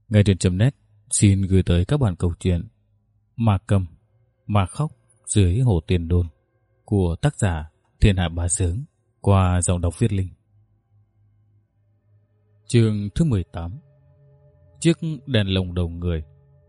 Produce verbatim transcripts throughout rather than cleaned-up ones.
Nghe truyện chấm net xin gửi tới các bạn câu chuyện Ma Cầm, Ma Khóc dưới hồ Tiền Đôn của tác giả Thiên Hạ Bá Sướng qua giọng đọc Viết Linh. Chương thứ mười tám. Chiếc đèn lồng đầu người.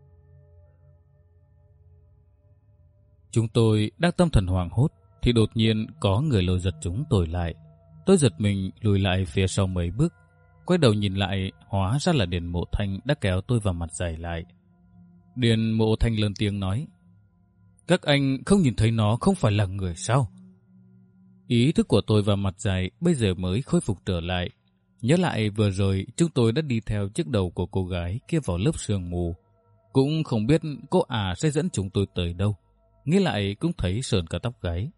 Chúng tôi đang tâm thần hoảng hốt thì đột nhiên có người lôi giật chúng tôi lại. Tôi giật mình lùi lại phía sau mấy bước, quay đầu nhìn lại, hóa ra là Điền Mộ Thanh đã kéo tôi vào mặt dày lại. Điền Mộ Thanh lớn tiếng nói: "Các anh không nhìn thấy nó không phải là người sao?" Ý thức của tôi vào mặt dày bây giờ mới khôi phục trở lại. Nhớ lại vừa rồi chúng tôi đã đi theo chiếc đầu của cô gái kia vào lớp sương mù. Cũng không biết cô ả sẽ dẫn chúng tôi tới đâu. Nghĩ lại cũng thấy sờn cả tóc gáy.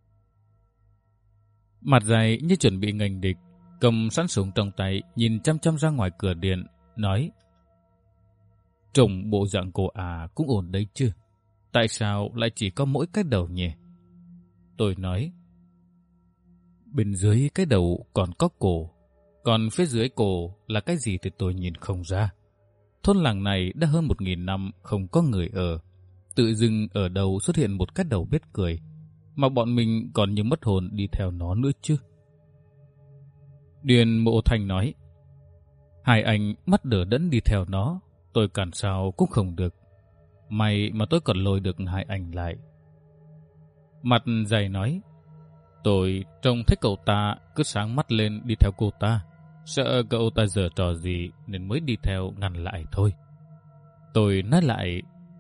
Mặt dày như chuẩn bị nghênh địch, cầm sẵn súng trong tay, nhìn chăm chăm ra ngoài cửa điện, nói: "Trông bộ dạng cô à cũng ổn đấy chứ. Tại sao lại chỉ có mỗi cái đầu nhỉ?" Tôi nói: "Bên dưới cái đầu còn có cổ, còn phía dưới cổ là cái gì thì tôi nhìn không ra. Thôn làng này đã hơn một nghìn năm không có người ở. Tự dưng ở đâu xuất hiện một cái đầu biết cười, mà bọn mình còn như mất hồn đi theo nó nữa chứ." Điền Mộ Thanh nói: "Hai anh mắt đờ đẫn đi theo nó, tôi cản sao cũng không được. May mà tôi còn lôi được hai anh lại." Mặt dày nói: "Tôi trông thấy cậu ta cứ sáng mắt lên đi theo cô ta, sợ cậu ta giở trò gì nên mới đi theo ngăn lại thôi." Tôi nói lại: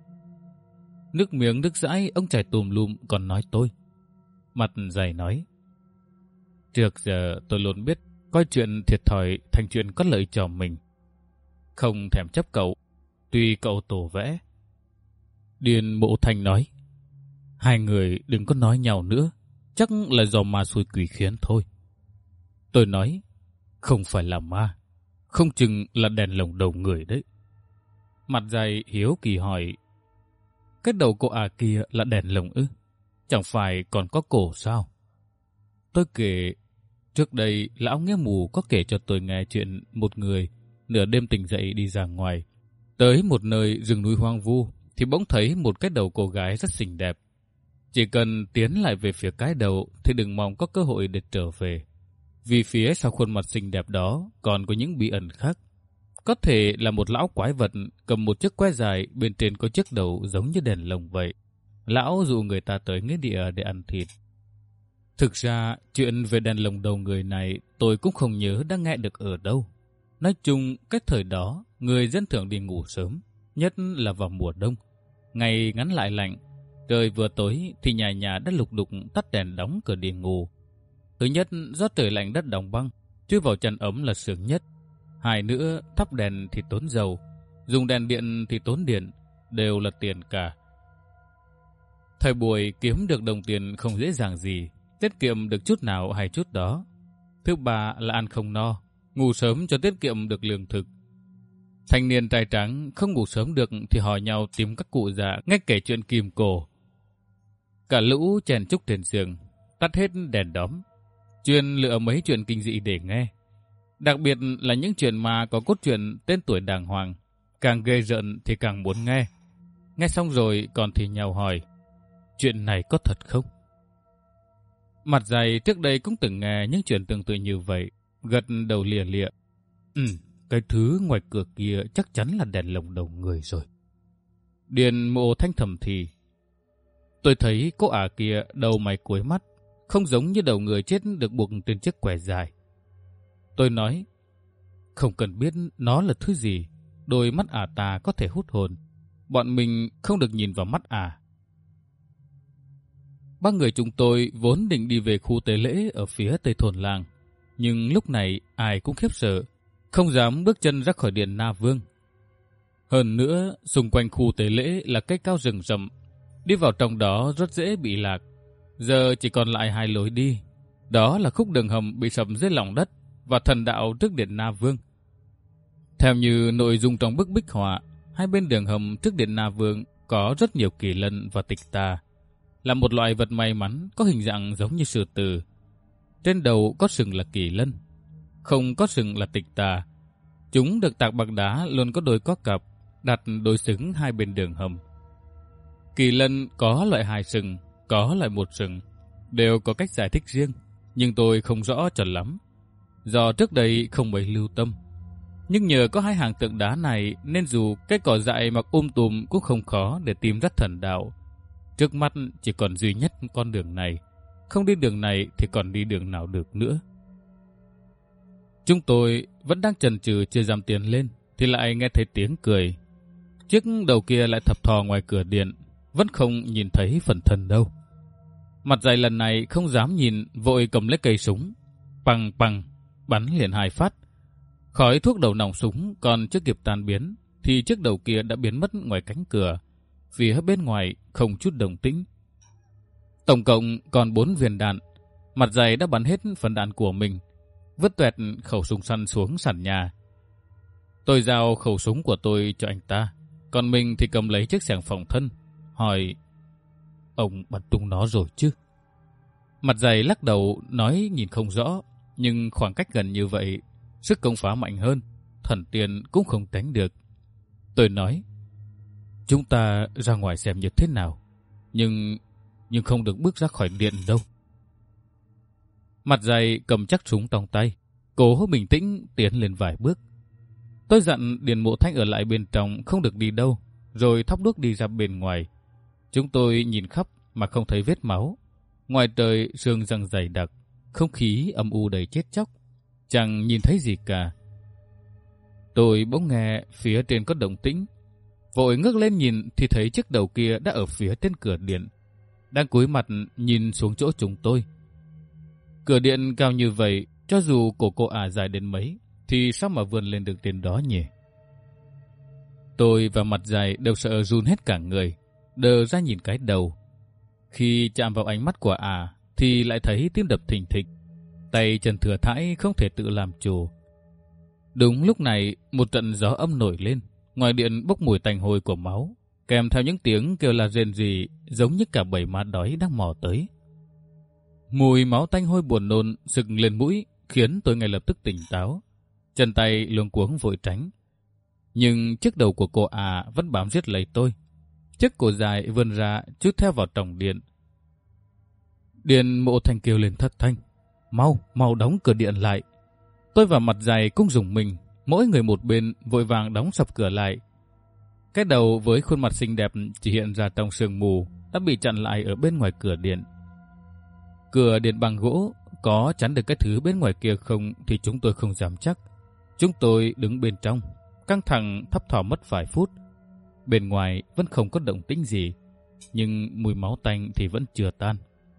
"Nước miếng nước dãi ông chảy tùm lum còn nói tôi." Mặt dày nói: "Trước giờ tôi luôn biết coi chuyện thiệt thòi thành chuyện có lợi cho mình, không thèm chấp cậu, tuy cậu tổ vẽ." Điền Mộ Thanh nói: "Hai người đừng có nói nhau nữa, chắc là do ma xui quỷ khiến thôi." Tôi nói: "Không phải là ma, không chừng là đèn lồng đầu người đấy." Mặt dày hiếu kỳ hỏi: "Cái đầu cô à kia là đèn lồng ư? Chẳng phải còn có cổ sao?" Tôi kể trước đây lão nghe mù có kể cho tôi nghe chuyện một người nửa đêm tỉnh dậy đi ra ngoài, tới một nơi rừng núi hoang vu thì bỗng thấy một cái đầu cô gái rất xinh đẹp. Chỉ cần tiến lại về phía cái đầu thì đừng mong có cơ hội để trở về, vì phía sau khuôn mặt xinh đẹp đó còn có những bí ẩn khác. Có thể là một lão quái vật cầm một chiếc que dài, bên trên có chiếc đầu giống như đèn lồng vậy. Lão dụ người ta tới nghĩa địa để ăn thịt." Thực ra, chuyện về đèn lồng đầu người này tôi cũng không nhớ đã nghe được ở đâu. Nói chung, cái thời đó, người dân thường đi ngủ sớm, nhất là vào mùa đông. Ngày ngắn lại lạnh, trời vừa tối thì nhà nhà đã lục đục tắt đèn đóng cửa đi ngủ. Thứ nhất, do trời lạnh đất đóng băng, chui vào chăn ấm là sướng nhất. Hai nữa, thắp đèn thì tốn dầu, dùng đèn điện thì tốn điện, đều là tiền cả. Thời buổi kiếm được đồng tiền không dễ dàng gì, tiết kiệm được chút nào hay chút đó. Thứ ba là ăn không no, ngủ sớm cho tiết kiệm được lương thực. Thanh niên trai tráng không ngủ sớm được thì hỏi nhau tìm các cụ già nghe kể chuyện kim cổ. Cả lũ chèn chúc trên giường, tắt hết đèn đóm, chuyên lựa mấy chuyện kinh dị để nghe. Đặc biệt là những chuyện mà có cốt truyện tên tuổi đàng hoàng, càng ghê rợn thì càng muốn nghe. Nghe xong rồi còn thì nhau hỏi: "Chuyện này có thật không?" Mặt dày trước đây cũng từng nghe những chuyện tương tự như vậy, gật đầu lìa lịa: "Ừ, cái thứ ngoài cửa kia chắc chắn là đèn lồng đầu người rồi." Điền Mộ Thanh thầm thì: "Tôi thấy cô ả kia đầu mày cuối mắt, không giống như đầu người chết được buộc trên chiếc quẻ dài." Tôi nói: "Không cần biết nó là thứ gì, đôi mắt ả ta có thể hút hồn. Bọn mình không được nhìn vào mắt ả." Ba người chúng tôi vốn định đi về khu tế lễ ở phía tây thôn làng, nhưng lúc này ai cũng khiếp sợ, không dám bước chân ra khỏi điện Na Vương. Hơn nữa, xung quanh khu tế lễ là cây cao rừng rậm, đi vào trong đó rất dễ bị lạc. Giờ chỉ còn lại hai lối đi, đó là khúc đường hầm bị sập dưới lòng đất và thần đạo trước điện Na Vương. Theo như nội dung trong bức bích họa, hai bên đường hầm trước điện Na Vương có rất nhiều kỳ lân và tịch tà, là một loại vật may mắn có hình dạng giống như sư tử. Trên đầu có sừng là kỳ lân, không có sừng là tịch tà. Chúng được tạc bằng đá luôn có đôi có cặp, đặt đối xứng hai bên đường hầm. Kỳ lân có loại hai sừng, có loại một sừng, đều có cách giải thích riêng, nhưng tôi không rõ chuẩn lắm, do trước đây không mấy lưu tâm. Nhưng nhờ có hai hàng tượng đá này nên dù cái cỏ dại mọc um tùm cũng không khó để tìm ra thần đạo. Trước mắt chỉ còn duy nhất con đường này, không đi đường này thì còn đi đường nào được nữa. Chúng tôi vẫn đang chần chừ chưa dám tiến lên thì lại nghe thấy tiếng cười. Chiếc đầu kia lại thập thò ngoài cửa điện, vẫn không nhìn thấy phần thân đâu. Mặt dày lần này không dám nhìn, vội cầm lấy cây súng, pằng pằng bắn liền hai phát. Khói thuốc đầu nòng súng còn chưa kịp tan biến thì chiếc đầu kia đã biến mất ngoài cánh cửa, phía bên ngoài không chút động tĩnh. Tổng cộng còn bốn viên đạn. Mặt dày đã bắn hết phần đạn của mình, vứt toẹt khẩu súng săn xuống sàn nhà. Tôi giao khẩu súng của tôi cho anh ta, còn mình thì cầm lấy chiếc xẻng phòng thân, hỏi: "Ông bắn tung nó rồi chứ?" Mặt dày lắc đầu nói nhìn không rõ, nhưng khoảng cách gần như vậy, sức công phá mạnh hơn, thần tiên cũng không đánh được. Tôi nói: "Chúng ta ra ngoài xem như thế nào, nhưng nhưng không được bước ra khỏi điện đâu." Mặt dày cầm chắc súng trong tay, cố bình tĩnh tiến lên vài bước. Tôi dặn Điền Mộ Thanh ở lại bên trong không được đi đâu, rồi thắp đuốc đi ra bên ngoài. Chúng tôi nhìn khắp mà không thấy vết máu. Ngoài trời sương răng dày đặc, không khí âm u đầy chết chóc, chẳng nhìn thấy gì cả. Tôi bỗng nghe phía trên có động tĩnh, vội ngước lên nhìn thì thấy chiếc đầu kia đã ở phía trên cửa điện, đang cúi mặt nhìn xuống chỗ chúng tôi. Cửa điện cao như vậy, cho dù cổ cô ả dài đến mấy, thì sao mà vươn lên được trên đó nhỉ? Tôi và mặt dày đều sợ run hết cả người, đờ ra nhìn cái đầu. Khi chạm vào ánh mắt của ả, thì lại thấy tim đập thình thịch, tay chân thừa thãi không thể tự làm chủ. Đúng lúc này, một trận gió âm nổi lên, ngoài điện bốc mùi tanh hôi của máu, kèm theo những tiếng kêu la rên rỉ giống như cả bầy ma đói đang mò tới. Mùi máu tanh hôi buồn nôn sực lên mũi, khiến tôi ngay lập tức tỉnh táo, chân tay luống cuống vội tránh. Nhưng chiếc đầu của cô à vẫn bám giết lấy tôi, chiếc cổ dài vươn ra chút theo vào tròng điện. Điền Mộ Thanh kêu lên thất thanh: "Mau, mau đóng cửa điện lại!" Tôi và mặt dày cũng rùng mình, mỗi người một bên vội vàng đóng sập cửa lại. Cái đầu với khuôn mặt xinh đẹp chỉ hiện ra trong sương mù đã bị chặn lại ở bên ngoài cửa điện. Cửa điện bằng gỗ, có chắn được cái thứ bên ngoài kia không thì chúng tôi không dám chắc. Chúng tôi đứng bên trong, căng thẳng thấp thỏm mất vài phút. Bên ngoài vẫn không có động tĩnh gì, nhưng mùi máu tanh thì vẫn chưa tan.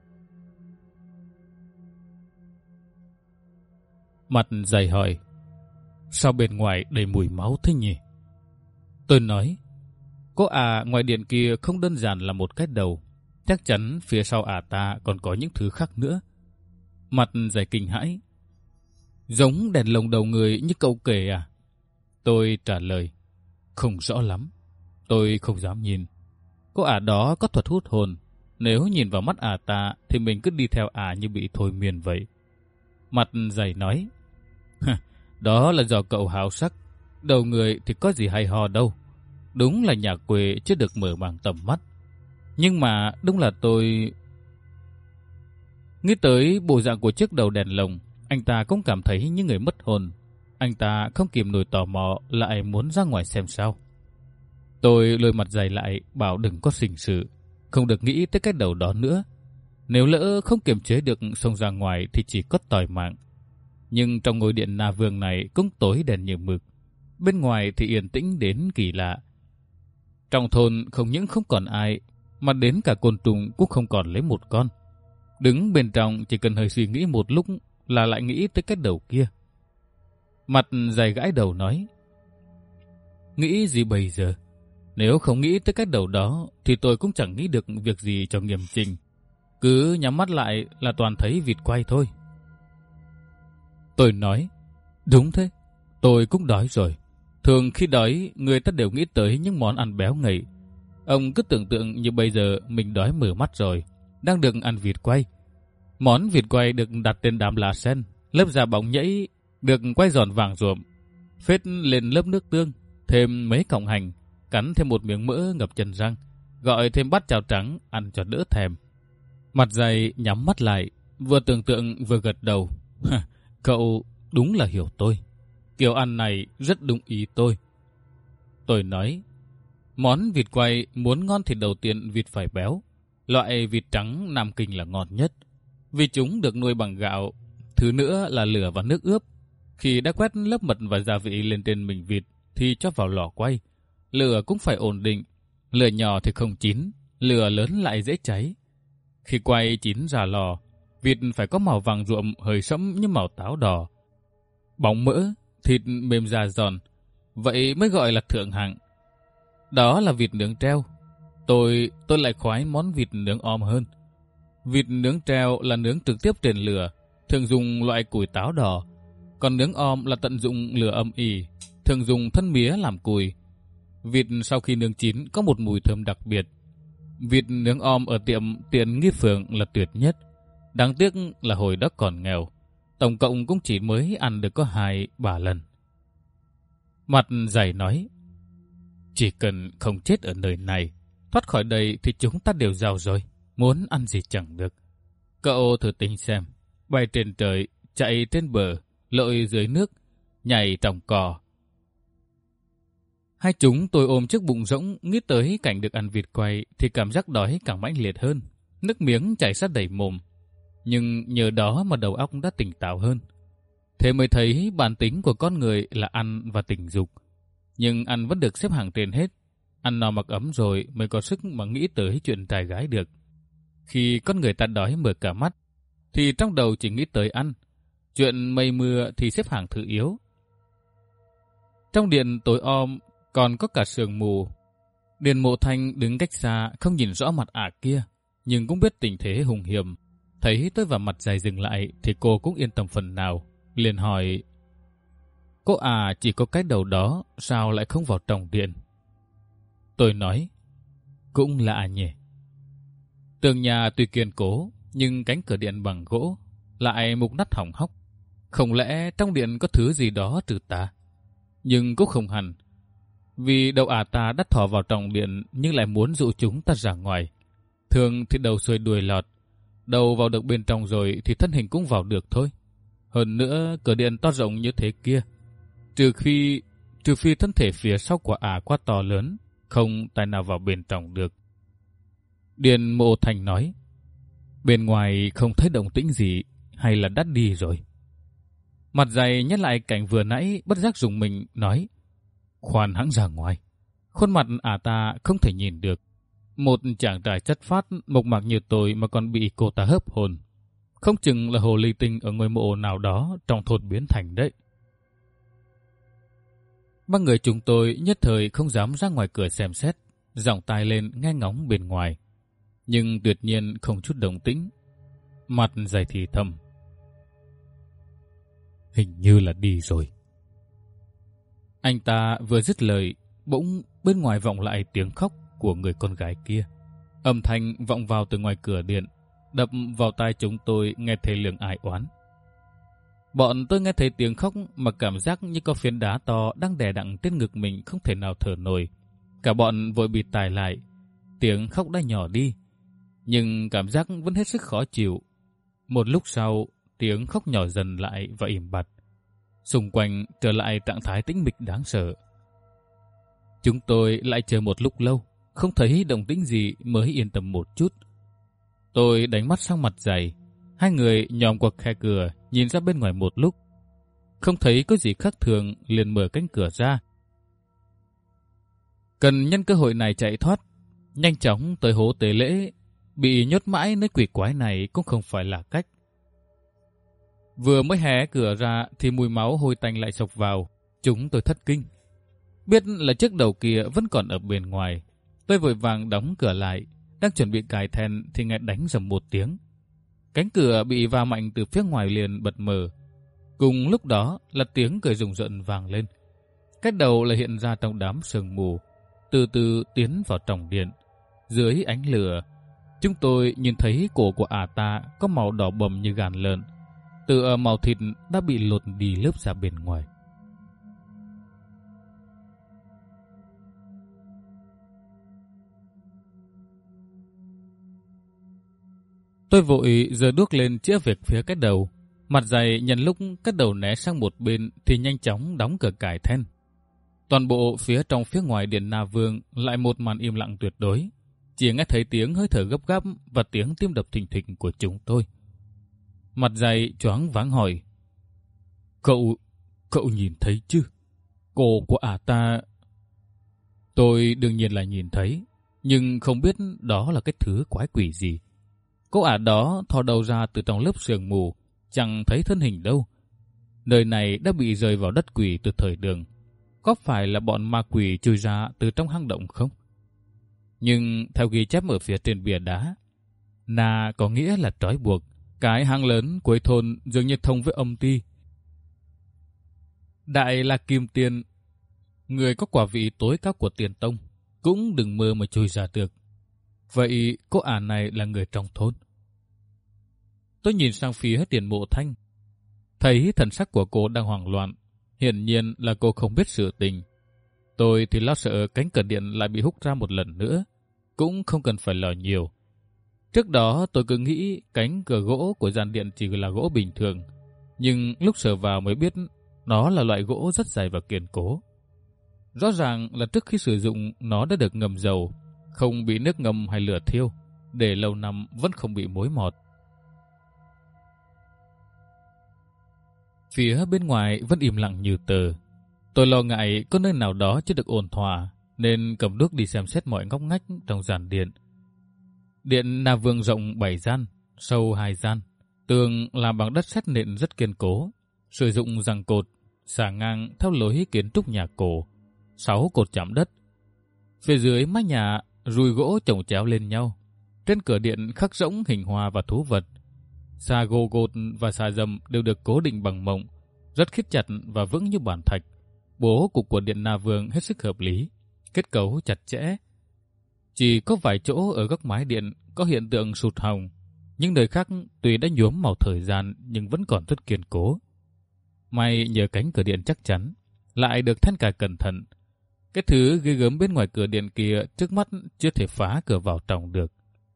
Mặt dày hỏi: "Sao bên ngoài đầy mùi máu thế nhỉ?" Tôi nói: "Cô à ngoài điện kia không đơn giản là một cái đầu, chắc chắn phía sau ả ta còn có những thứ khác nữa." Mặt dày kinh hãi: "Giống đèn lồng đầu người như cậu kể à?" Tôi trả lời: "Không rõ lắm, tôi không dám nhìn. Cô ả đó có thuật hút hồn, nếu nhìn vào mắt ả ta thì mình cứ đi theo ả như bị thôi miên vậy." Mặt dày nói: "Đó là do cậu háo sắc, đầu người thì có gì hay ho đâu. Đúng là nhà quê chưa được mở mang tầm mắt. Nhưng mà đúng là tôi..." Nghĩ tới bộ dạng của chiếc đầu đèn lồng, anh ta cũng cảm thấy như người mất hồn. Anh ta không kìm nổi tò mò, lại muốn ra ngoài xem sao. Tôi lôi mặt dày lại, bảo đừng có xình sự, không được nghĩ tới cái đầu đó nữa. Nếu lỡ không kiềm chế được xông ra ngoài thì chỉ có tòi mạng. Nhưng trong ngôi điện Na Vương này cũng tối đèn như mực, bên ngoài thì yên tĩnh đến kỳ lạ. Trong thôn không những không còn ai, mà đến cả côn trùng cũng không còn lấy một con. Đứng bên trong chỉ cần hơi suy nghĩ một lúc là lại nghĩ tới cái đầu kia. Mặt dày gãi đầu nói: "Nghĩ gì bây giờ? Nếu không nghĩ tới cái đầu đó thì tôi cũng chẳng nghĩ được việc gì cho nghiêm chỉnh. Cứ nhắm mắt lại là toàn thấy vịt quay thôi." Tôi nói: "Đúng thế, tôi cũng đói rồi. Thường khi đói, người ta đều nghĩ tới những món ăn béo ngậy. Ông cứ tưởng tượng như bây giờ mình đói mở mắt rồi, đang được ăn vịt quay. Món vịt quay được đặt trên đám lá sen, lớp da bóng nhẫy, được quay giòn vàng ruộm. phết lên lớp nước tương, thêm mấy cọng hành, cắn thêm một miếng mỡ ngập chân răng, gọi thêm bát cháo trắng ăn cho đỡ thèm. Mặt dày nhắm mắt lại, vừa tưởng tượng vừa gật đầu. Cậu đúng là hiểu tôi. Kiểu ăn này rất đúng ý tôi. Tôi nói, món vịt quay muốn ngon thì đầu tiên vịt phải béo. Loại vịt trắng Nam Kinh là ngon nhất, vì chúng được nuôi bằng gạo. Thứ nữa là lửa và nước ướp. Khi đã quét lớp mật và gia vị lên trên mình vịt thì cho vào lò quay. Lửa cũng phải ổn định. Lửa nhỏ thì không chín, lửa lớn lại dễ cháy. Khi quay chín ra lò, vịt phải có màu vàng ruộm hơi sẫm như màu táo đỏ. Bóng mỡ, thịt mềm già giòn, vậy mới gọi là thượng hạng. Đó là vịt nướng treo. Tôi tôi lại khoái món vịt nướng om hơn. Vịt nướng treo là nướng trực tiếp trên lửa, thường dùng loại củi táo đỏ. Còn nướng om là tận dụng lửa âm ỉ, thường dùng thân mía làm củi. Vịt sau khi nướng chín có một mùi thơm đặc biệt. Vịt nướng om ở tiệm Tiện Nghi Phường là tuyệt nhất. Đáng tiếc là hồi đó còn nghèo, tổng cộng cũng chỉ mới ăn được có hai ba lần. Mặt dày nói, chỉ cần không chết ở nơi này, thoát khỏi đây thì chúng ta đều giàu rồi, muốn ăn gì chẳng được. Cậu thử tính xem, bay trên trời, chạy trên bờ, lội dưới nước, nhảy trong cỏ. Hai chúng tôi ôm chiếc bụng rỗng, nghĩ tới cảnh được ăn vịt quay thì cảm giác đói càng mãnh liệt hơn, nước miếng chảy sát đầy mồm. Nhưng nhờ đó mà đầu óc đã tỉnh táo hơn. Thế mới thấy bản tính của con người là ăn và tình dục. Nhưng ăn vẫn được xếp hàng trên hết. Ăn no mặc ấm rồi mới có sức mà nghĩ tới chuyện trai gái được. Khi con người ta đói mở cả mắt, thì trong đầu chỉ nghĩ tới ăn. Chuyện mây mưa thì xếp hàng thứ yếu. Trong điện tối om còn có cả sương mù. Điền Mộ Thanh đứng cách xa không nhìn rõ mặt ả kia, nhưng cũng biết tình thế hung hiểm. Thấy tôi và mặt dày dừng lại thì cô cũng yên tâm phần nào. Liền hỏi, cô à chỉ có cái đầu đó, sao lại không vào trong điện? Tôi nói, cũng lạ nhỉ. Tường nhà tuy kiên cố, nhưng cánh cửa điện bằng gỗ, lại mục nát hỏng hóc. Không lẽ trong điện có thứ gì đó trừ tà? Nhưng cũng không hẳn. Vì đầu ả ta đắt thỏ vào trong điện nhưng lại muốn dụ chúng ta ra ngoài. Thường thì đầu xuôi đuôi lọt. Đầu vào được bên trong rồi thì thân hình cũng vào được thôi. Hơn nữa cửa điện to rộng như thế kia. Trừ khi, trừ phi thân thể phía sau của ả quá to lớn, không tài nào vào bên trong được. Điền Mộ Thành nói, bên ngoài không thấy động tĩnh gì hay là đắt đi rồi? Mặt dày nhắc lại cảnh vừa nãy bất giác dùng mình nói, khoan hãng ra ngoài. Khuôn mặt ả ta không thể nhìn được. Một chàng trai chất phát mộc mạc như tôi mà còn bị cô ta hớp hồn. Không chừng là hồ ly tinh ở ngôi mộ nào đó trong thôn biến thành đấy. Ba người chúng tôi nhất thời không dám ra ngoài cửa xem xét, giọng tai lên nghe ngóng bên ngoài. Nhưng tuyệt nhiên không chút động tĩnh. Mặt dày thì thầm, hình như là đi rồi. Anh ta vừa dứt lời, bỗng bên ngoài vọng lại tiếng khóc của người con gái kia. Âm thanh vọng vào từ ngoài cửa điện, đập vào tai chúng tôi nghe thấy lường ai oán. Bọn tôi nghe thấy tiếng khóc mà cảm giác như có phiến đá to đang đè đặng trên ngực mình không thể nào thở nổi. Cả bọn vội bịt tai lại. Tiếng khóc đã nhỏ đi, nhưng cảm giác vẫn hết sức khó chịu. Một lúc sau, tiếng khóc nhỏ dần lại và im bặt. Xung quanh trở lại trạng thái tĩnh mịch đáng sợ. Chúng tôi lại chờ một lúc lâu, không thấy động tĩnh gì mới yên tâm một chút. Tôi đánh mắt sang mặt dày. Hai người nhòm qua khe cửa nhìn ra bên ngoài một lúc. Không thấy có gì khác thường liền mở cánh cửa ra. Cần nhân cơ hội này chạy thoát, nhanh chóng tới hố tế lễ. Bị nhốt mãi nơi quỷ quái này cũng không phải là cách. Vừa mới hé cửa ra thì mùi máu hôi tanh lại sộc vào. Chúng tôi thất kinh. Biết là chiếc đầu kia vẫn còn ở bên ngoài. Tôi vội vàng đóng cửa lại. Đang chuẩn bị cài then thì nghe đánh rầm một tiếng. Cánh cửa bị va mạnh từ phía ngoài liền bật mở. Cùng lúc đó là tiếng cười rùng rợn vang lên. Cái đầu lại hiện ra trong đám sương mù, từ từ tiến vào trong điện. Dưới ánh lửa, chúng tôi nhìn thấy cổ của ả ta có màu đỏ bầm như gan lợn. Từ màu thịt đã bị lột đi lớp da bên ngoài. Tôi vội giơ đuốc lên chĩa về phía cái đầu. Mặt dày nhân lúc cái đầu né sang một bên thì nhanh chóng đóng cửa cài then. Toàn bộ phía trong phía ngoài điện Na Vương lại một màn im lặng tuyệt đối. Chỉ nghe thấy tiếng hơi thở gấp gáp và tiếng tim đập thình thịch của chúng tôi. Mặt dày choáng váng hỏi. Cậu, cậu nhìn thấy chứ? Cô của ả ta... Tôi đương nhiên là nhìn thấy, nhưng không biết đó là cái thứ quái quỷ gì. Cô ả đó thò đầu ra từ trong lớp sương mù, chẳng thấy thân hình đâu. Nơi này đã bị rơi vào đất quỷ từ thời Đường. Có phải là bọn ma quỷ chui ra từ trong hang động không? Nhưng theo ghi chép ở phía trên bìa đá, Na có nghĩa là trói buộc. Cái hang lớn cuối thôn dường như thông với âm ti. Đại là Kim Tiền, người có quả vị tối cao của Tiền Tông, cũng đừng mơ mà chui ra được. Vậy cô ả này là người trong thôn. Tôi nhìn sang phía Tiền Mộ Thanh, thấy thần sắc của cô đang hoảng loạn. Hiển nhiên là cô không biết sự tình. Tôi thì lo sợ cánh cửa điện lại bị húc ra một lần nữa, cũng không cần phải lo nhiều. Trước đó tôi cứ nghĩ cánh cửa gỗ của gian điện chỉ là gỗ bình thường, nhưng lúc sờ vào mới biết nó là loại gỗ rất dày và kiên cố. Rõ ràng là trước khi sử dụng nó đã được ngâm dầu, không bị nước ngâm hay lửa thiêu, để lâu năm vẫn không bị mối mọt. Phía bên ngoài vẫn im lặng như tờ. Tôi lo ngại có nơi nào đó chưa được ổn thỏa, nên cầm đuốc đi xem xét mọi ngóc ngách trong gian điện. Điện Na Vương rộng bảy gian, sâu hai gian, tường làm bằng đất sét nện rất kiên cố, sử dụng giằng cột, xà ngang theo lối kiến trúc nhà cổ, sáu cột chạm đất. Phía dưới mái nhà rùi gỗ chồng chéo lên nhau, trên cửa điện khắc rỗng hình hoa và thú vật. Xà gồ gột và xà dầm đều được cố định bằng mộng, rất khít chặt và vững như bàn thạch. Bố cục của điện Na Vương hết sức hợp lý, kết cấu chặt chẽ. Chỉ có vài chỗ ở góc mái điện có hiện tượng sụt hồng, nhưng nơi khác tuy đã nhuốm màu thời gian nhưng vẫn còn rất kiên cố. May nhờ cánh cửa điện chắc chắn, lại được then cài cẩn thận. Cái thứ ghê gớm bên ngoài cửa điện kia trước mắt chưa thể phá cửa vào trong được.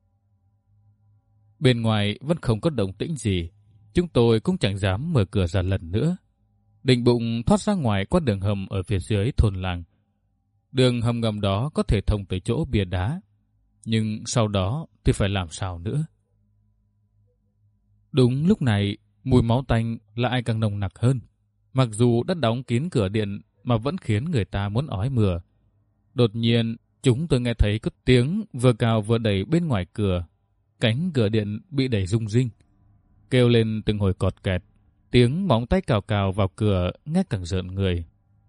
Bên ngoài vẫn không có động tĩnh gì, chúng tôi cũng chẳng dám mở cửa ra lần nữa. Định bụng thoát ra ngoài qua đường hầm ở phía dưới thôn làng. Đường hầm ngầm đó có thể thông tới chỗ bia đá, nhưng sau đó thì phải làm sao nữa? Đúng lúc này, mùi máu tanh lại càng nồng nặc hơn. Mặc dù đã đóng kín cửa điện mà vẫn khiến người ta muốn ói mửa. Đột nhiên, chúng tôi nghe thấy có tiếng vừa cào vừa đẩy bên ngoài cửa. Cánh cửa điện bị đẩy rung rinh, kêu lên từng hồi cọt kẹt. Tiếng móng tay cào cào vào cửa nghe càng rợn người.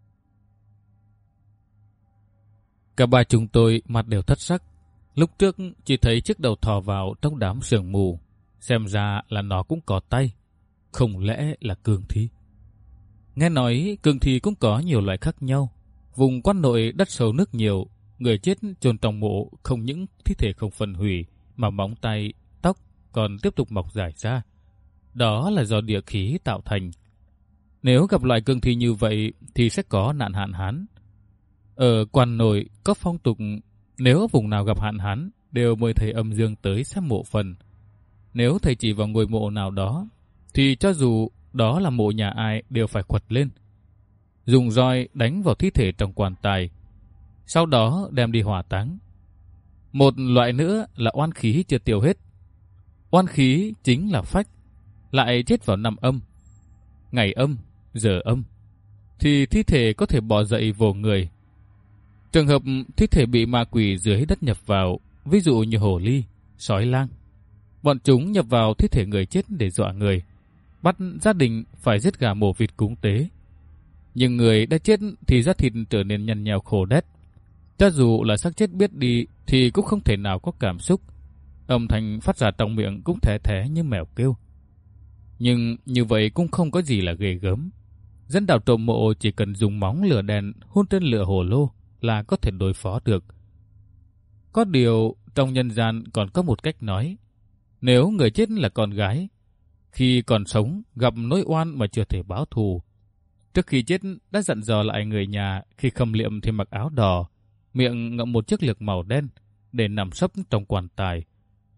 Cả ba chúng tôi mặt đều thất sắc. Lúc trước chỉ thấy chiếc đầu thò vào trong đám sương mù, xem ra là nó cũng có tay. Không lẽ là cương thi? Nghe nói cương thi cũng có nhiều loại khác nhau. Vùng quan nội đất sâu nước nhiều, người chết chôn trong mộ không những thi thể không phân hủy, mà móng tay, tóc còn tiếp tục mọc dài ra. Đó là do địa khí tạo thành. Nếu gặp loại cương thi như vậy thì sẽ có nạn hạn hán. Ở quan nội có phong tục nếu vùng nào gặp hạn hán đều mời thầy âm dương tới xem mộ phần. Nếu thầy chỉ vào ngôi mộ nào đó thì cho dù đó là mộ nhà ai đều phải quật lên, dùng roi đánh vào thi thể trong quan tài, sau đó đem đi hỏa táng. Một loại nữa là oan khí chưa tiêu hết. Oan khí chính là phách, lại chết vào năm âm, ngày âm, giờ âm, thì thi thể có thể bò dậy vồ người. Trường hợp thi thể bị ma quỷ dưới đất nhập vào, ví dụ như hồ ly, sói lang, bọn chúng nhập vào thi thể người chết để dọa người, bắt gia đình phải giết gà mổ vịt cúng tế. Nhưng người đã chết thì da thịt trở nên nhăn nheo khô đét. Cho dù là xác chết biết đi thì cũng không thể nào có cảm xúc. Âm thanh phát ra trong miệng cũng thẻ thẻ như mèo kêu. Nhưng như vậy cũng không có gì là ghê gớm. Dân đào trộm mộ chỉ cần dùng móng lửa đèn hun trên lửa hồ lô là có thể đối phó được. Có điều trong nhân gian còn có một cách nói. Nếu người chết là con gái, khi còn sống gặp nỗi oan mà chưa thể báo thù, trước khi chết đã dặn dò lại người nhà khi khâm liệm thì mặc áo đỏ, miệng ngậm một chiếc lược màu đen để nằm sấp trong quan tài.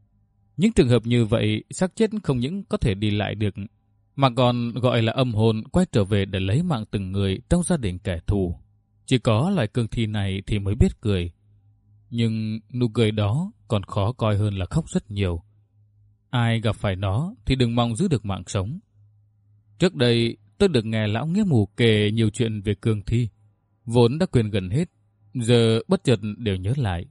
Những trường hợp như vậy, xác chết không những có thể đi lại được, mà còn gọi là âm hồn quay trở về để lấy mạng từng người trong gia đình kẻ thù. Chỉ có loại cương thi này thì mới biết cười. Nhưng nụ cười đó còn khó coi hơn là khóc rất nhiều. Ai gặp phải nó thì đừng mong giữ được mạng sống. Trước đây tôi được nghe lão nghĩa mù kể nhiều chuyện về cương thi, vốn đã quên gần hết, giờ bất chợt đều nhớ lại.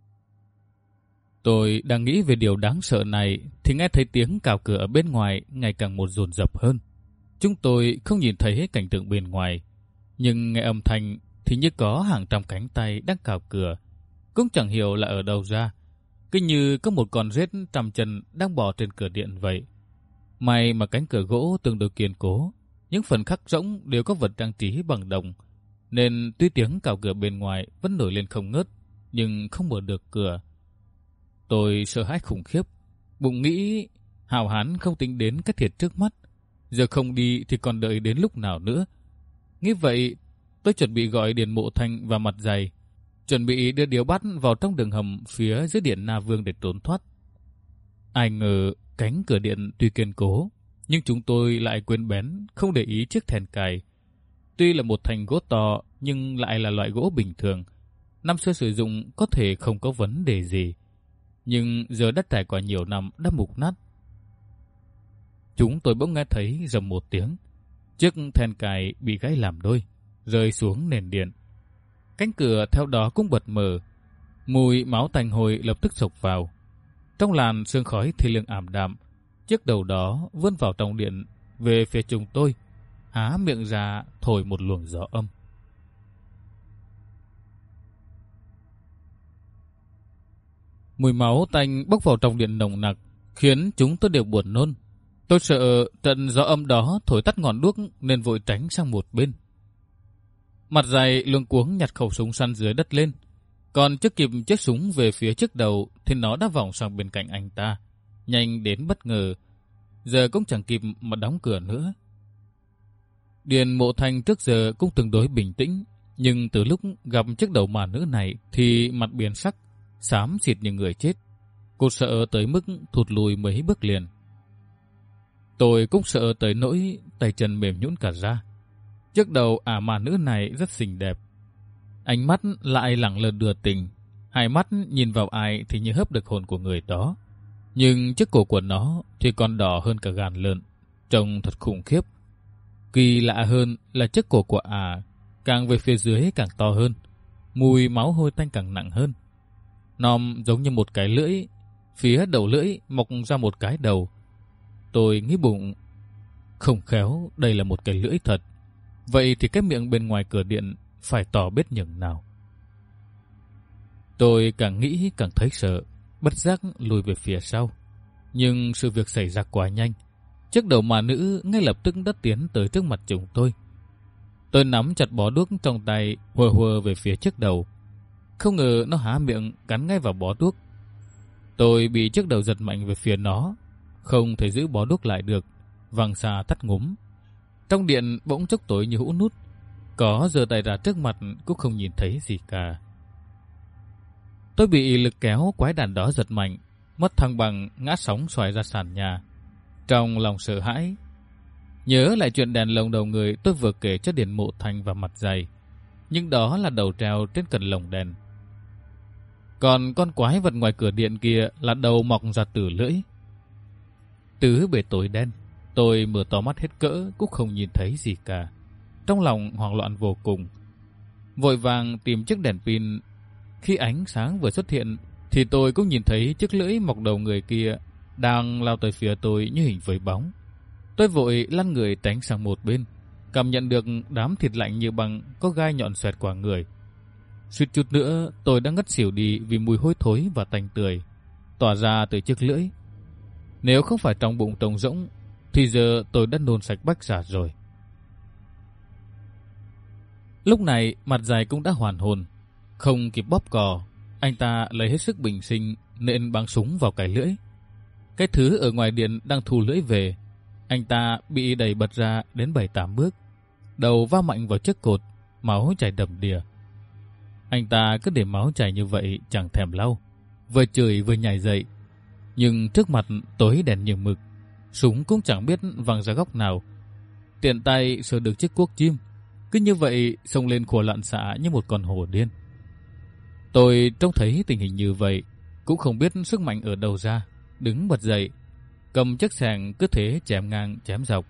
Tôi đang nghĩ về điều đáng sợ này thì nghe thấy tiếng cào cửa ở bên ngoài ngày càng một dồn dập hơn. Chúng tôi không nhìn thấy hết cảnh tượng bên ngoài, nhưng nghe âm thanh thì như có hàng trăm cánh tay đang cào cửa, cũng chẳng hiểu là ở đâu ra, cứ như có một con rết trăm chân đang bò trên cửa điện vậy. May mà cánh cửa gỗ tương đối kiên cố, những phần khắc rỗng đều có vật trang trí bằng đồng, nên tuy tiếng cào cửa bên ngoài vẫn nổi lên không ngớt, nhưng không mở được cửa. Tôi sợ hãi khủng khiếp, bụng nghĩ hào hán không tính đến cái thiệt trước mắt, giờ không đi thì còn đợi đến lúc nào nữa. Nghĩ vậy, tôi chuẩn bị gọi Điền Mộ Thanh và Mặt Dày, chuẩn bị đưa Điếu Bát vào trong đường hầm phía dưới điện Na Vương để trốn thoát. Ai ngờ cánh cửa điện tuy kiên cố, nhưng chúng tôi lại quên bén không để ý chiếc then cài. Tuy là một thành gỗ to nhưng lại là loại gỗ bình thường, năm xưa sử dụng có thể không có vấn đề gì, nhưng giờ đã trải qua nhiều năm đã mục nát. Chúng tôi bỗng nghe thấy rầm một tiếng, chiếc then cài bị gãy làm đôi, rơi xuống nền điện. Cánh cửa theo đó cũng bật mở, mùi máu tanh hôi lập tức sộc vào. Trong làn sương khói thì lương ảm đạm, chiếc đầu đó vươn vào trong điện về phía chúng tôi, há miệng ra thổi một luồng gió âm. Mùi máu tanh bốc vào trong điện nồng nặc, khiến chúng tôi đều buồn nôn. Tôi sợ trận gió âm đó thổi tắt ngọn đuốc nên vội tránh sang một bên. Mặt Dày luống cuống nhặt khẩu súng săn dưới đất lên, còn chưa kịp chiếc súng về phía trước đầu thì nó đã vòng sang bên cạnh anh ta, nhanh đến bất ngờ. Giờ cũng chẳng kịp mà đóng cửa nữa. Điền Mộ Thanh trước giờ cũng tương đối bình tĩnh, nhưng từ lúc gặp chiếc đầu mà nữ này thì mặt biến sắc, xám xịt như người chết. Cô sợ tới mức thụt lùi mấy bước liền. Tôi cũng sợ tới nỗi tay chân mềm nhũn cả ra. Chiếc đầu ả mà nữ này rất xinh đẹp, ánh mắt lại lẳng lờ đưa tình, hai mắt nhìn vào ai thì như hớp được hồn của người đó. Nhưng chiếc cổ của nó thì còn đỏ hơn cả gan lợn, trông thật khủng khiếp. Kỳ lạ hơn là chiếc cổ của ả càng về phía dưới càng to hơn, mùi máu hôi tanh càng nặng hơn. Nòm giống như một cái lưỡi, phía đầu lưỡi mọc ra một cái đầu. Tôi nghĩ bụng, không khéo đây là một cái lưỡi thật. Vậy thì cái miệng bên ngoài cửa điện phải to biết nhường nào. Tôi càng nghĩ càng thấy sợ, bất giác lùi về phía sau. Nhưng sự việc xảy ra quá nhanh, chiếc đầu mà nữ ngay lập tức đã tiến tới trước mặt chúng tôi. Tôi nắm chặt bó đuốc trong tay, hùa hùa về phía chiếc đầu. Không ngờ nó há miệng cắn ngay vào bó đuốc. Tôi bị chiếc đầu giật mạnh về phía nó, không thể giữ bó đuốc lại được, văng xa tắt ngúm. Trong điện bỗng chốc tối như hũ nút, có giơ tay ra trước mặt cũng không nhìn thấy gì cả. Tôi bị lực kéo quái đản đó giật mạnh, mất thăng bằng ngã sóng xoài ra sàn nhà. Trong lòng sợ hãi, nhớ lại chuyện đèn lồng đầu người tôi vừa kể cho Điền Mộ Thanh và Mặt Dày, nhưng đó là đầu treo trên cần lồng đèn. Còn con quái vật ngoài cửa điện kia là đầu mọc ra từ lưỡi. Tứ bề tối đen, tôi mở to mắt hết cỡ cũng không nhìn thấy gì cả. Trong lòng hoảng loạn vô cùng, vội vàng tìm chiếc đèn pin. Khi ánh sáng vừa xuất hiện thì tôi cũng nhìn thấy chiếc lưỡi mọc đầu người kia đang lao tới phía tôi như hình với bóng. Tôi vội lăn người tránh sang một bên, cảm nhận được đám thịt lạnh như băng có gai nhọn xoẹt qua người. Suýt chút nữa tôi đã ngất xỉu đi vì mùi hôi thối và tanh tưởi tỏa ra từ chiếc lưỡi. Nếu không phải trong bụng trống rỗng thì giờ tôi đã nôn sạch bách xả rồi. Lúc này Mặt Dày cũng đã hoàn hồn, không kịp bóp cò, anh ta lấy hết sức bình sinh nện bắn súng vào cái lưỡi. Cái thứ ở ngoài điện đang thu lưỡi về, anh ta bị đẩy bật ra đến bảy tám bước, đầu va mạnh vào chiếc cột, máu chảy đầm đìa. Anh ta cứ để máu chảy như vậy chẳng thèm lau, vừa chửi vừa nhảy dậy. Nhưng trước mặt tối đèn như mực, súng cũng chẳng biết văng ra góc nào. Tiện tay sờ được chiếc cuốc chim, cứ như vậy xông lên khua loạn xạ như một con hổ điên. Tôi trông thấy tình hình như vậy, cũng không biết sức mạnh ở đâu ra, đứng bật dậy, cầm chiếc xẻng cứ thế chém ngang chém dọc.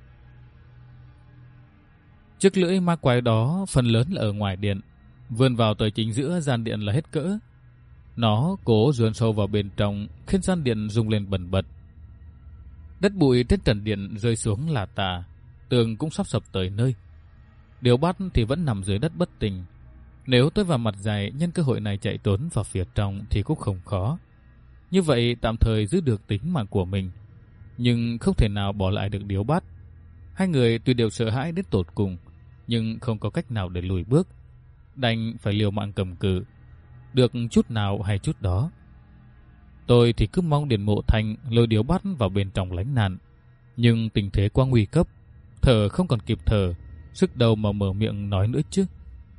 Chiếc lưỡi ma quái đó phần lớn là ở ngoài điện, vươn vào tới chính giữa gian điện là hết cỡ. Nó cố dồn sâu vào bên trong, khiến gian điện rung lên bần bật. Đất bụi trên trần điện rơi xuống là tà, tường cũng sắp sập tới nơi. Điếu bát thì vẫn nằm dưới đất bất tỉnh. Nếu tôi và Mặt Dày nhân cơ hội này chạy trốn vào phía trong thì cũng không khó. Như vậy tạm thời giữ được tính mạng của mình, nhưng không thể nào bỏ lại được Điếu bát. Hai người tuy đều sợ hãi đến tột cùng, nhưng không có cách nào để lùi bước, đành phải liều mạng cầm cự, được chút nào hay chút đó. Tôi thì cứ mong Điền Mộ Thanh lôi Điếu bát vào bên trong lánh nạn, nhưng tình thế quá nguy cấp, thở không còn kịp thở, sức đầu mà mở miệng nói nữa chứ.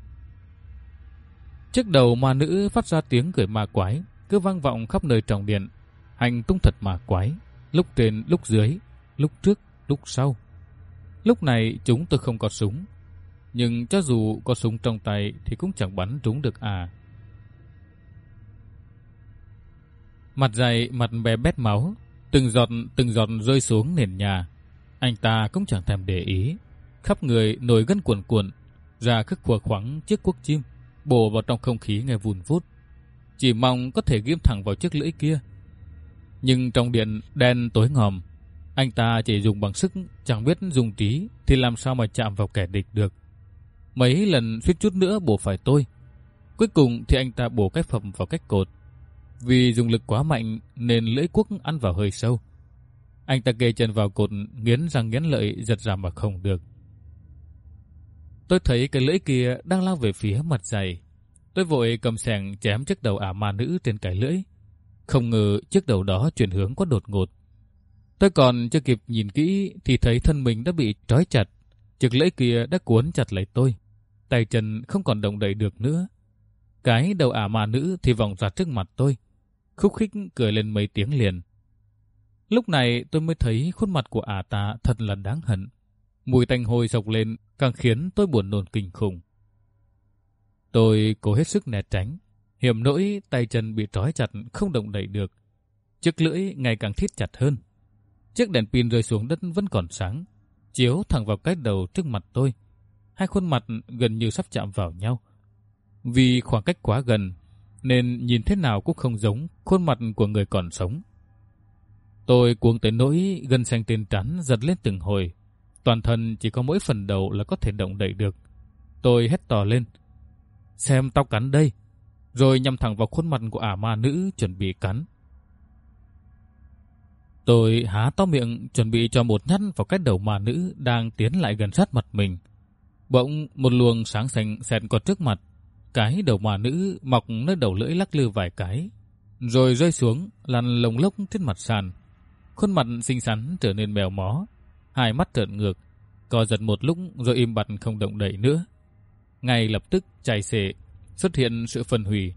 Chiếc đầu ma nữ phát ra tiếng cười ma quái, cứ vang vọng khắp nơi trong điện, hành tung thật ma quái, lúc trên lúc dưới, lúc trước lúc sau. Lúc này chúng tôi không có súng, nhưng cho dù có súng trong tay thì cũng chẳng bắn trúng được à. Mặt Dày mặt bè bét máu, từng giọt từng giọt rơi xuống nền nhà. Anh ta cũng chẳng thèm để ý, khắp người nổi gân cuồn cuộn, ra khức khua khoắng chiếc cuốc chim, bổ vào trong không khí nghe vun vút, chỉ mong có thể ghim thẳng vào chiếc lưỡi kia. Nhưng trong điện đen tối ngòm, anh ta chỉ dùng bằng sức, chẳng biết dùng trí thì làm sao mà chạm vào kẻ địch được. Mấy lần suýt chút nữa bổ phải tôi. Cuối cùng thì anh ta bổ cái phầm vào cách cột. Vì dùng lực quá mạnh nên lưỡi cuốc ăn vào hơi sâu. Anh ta kê chân vào cột, nghiến răng nghiến lợi giật ra mà không được. Tôi thấy cái lưỡi kia đang lao về phía Mặt Dày. Tôi vội cầm xẻng chém chiếc đầu ả ma nữ trên cái lưỡi. Không ngờ chiếc đầu đó chuyển hướng quá đột ngột. Tôi còn chưa kịp nhìn kỹ thì thấy thân mình đã bị trói chặt. Chiếc lưỡi kia đã cuốn chặt lấy tôi. Tay chân không còn động đậy được nữa. Cái đầu ả ma nữ thì vòng ra trước mặt tôi, khúc khích cười lên mấy tiếng liền. Lúc này tôi mới thấy khuôn mặt của ả ta thật là đáng hận. Mùi tanh hôi sộc lên càng khiến tôi buồn nôn kinh khủng. Tôi cố hết sức né tránh, hiểm nỗi tay chân bị trói chặt không động đậy được. Chiếc lưỡi ngày càng thít chặt hơn. Chiếc đèn pin rơi xuống đất vẫn còn sáng, chiếu thẳng vào cái đầu trước mặt tôi. Hai khuôn mặt gần như sắp chạm vào nhau. Vì khoảng cách quá gần nên nhìn thế nào cũng không giống khuôn mặt của người còn sống. Tôi cuống tới nỗi gân xanh trên trán giật lên từng hồi. Toàn thân chỉ có mỗi phần đầu là có thể động đậy được. Tôi hét to lên: "Xem tao cắn đây!" Rồi nhắm thẳng vào khuôn mặt của ả ma nữ chuẩn bị cắn. Tôi há to miệng chuẩn bị cho một nhát vào cái đầu ma nữ đang tiến lại gần sát mặt mình. Bỗng một luồng sáng xanh xẹt qua trước mặt. Cái đầu ma nữ mọc nơi đầu lưỡi lắc lư vài cái, rồi rơi xuống lăn lồng lốc trên mặt sàn. Khuôn mặt xinh xắn trở nên mèo mó, hai mắt trợn ngược, co giật một lúc rồi im bặt không động đậy nữa. Ngay lập tức chảy xệ, xuất hiện sự phân hủy.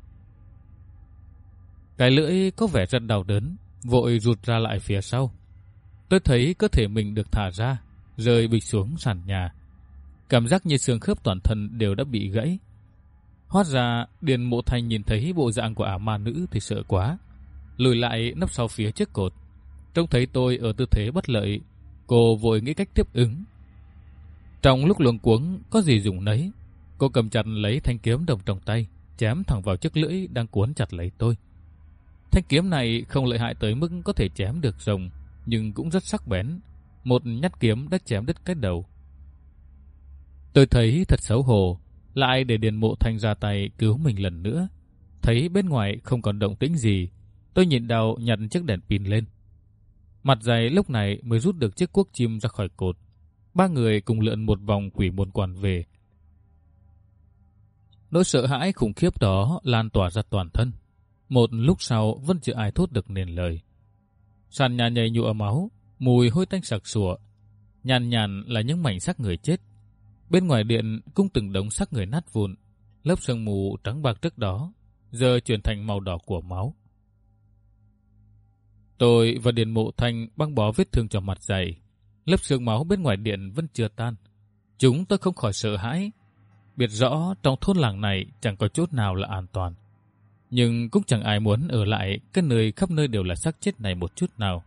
Cái lưỡi có vẻ rất đau đớn, vội rụt ra lại phía sau. Tôi thấy cơ thể mình được thả ra, rơi bịch xuống sàn nhà. Cảm giác như xương khớp toàn thân đều đã bị gãy. Hóa ra Điền Mộ Thanh nhìn thấy bộ dạng của ả ma nữ thì sợ quá, lùi lại nấp sau phía chiếc cột. Trông thấy tôi ở tư thế bất lợi, cô vội nghĩ cách tiếp ứng. Trong lúc luống cuống có gì dùng nấy, cô cầm chặt lấy thanh kiếm đồng trong tay, chém thẳng vào chiếc lưỡi đang cuốn chặt lấy tôi. Thanh kiếm này không lợi hại tới mức có thể chém được rồng, nhưng cũng rất sắc bén. Một nhát kiếm đã chém đứt cái đầu. Tôi thấy thật xấu hổ, lại để Điền Mộ Thanh ra tay cứu mình lần nữa. Thấy bên ngoài không còn động tĩnh gì, tôi nhịn đau nhặt chiếc đèn pin lên. Mặt Dày lúc này mới rút được chiếc cuốc chim ra khỏi cột. Ba người cùng lượn một vòng quỷ môn quan về. Nỗi sợ hãi khủng khiếp đó lan tỏa ra toàn thân. Một lúc sau vẫn chưa ai thốt được nên lời. Sàn nhà nhầy nhụa máu, mùi hôi tanh sặc sụa. Nhàn nhàn là những mảnh xác người chết. Bên ngoài điện cũng từng đống xác người nát vụn. Lớp sương mù trắng bạc trước đó giờ chuyển thành màu đỏ của máu. Tôi và Điền Mộ Thanh băng bó vết thương cho mặt dày. Lớp xương máu bên ngoài điện vẫn chưa tan. Chúng tôi không khỏi sợ hãi. Biết rõ trong thôn làng này chẳng có chốt nào là an toàn. Nhưng cũng chẳng ai muốn ở lại cái nơi khắp nơi đều là xác chết này một chút nào.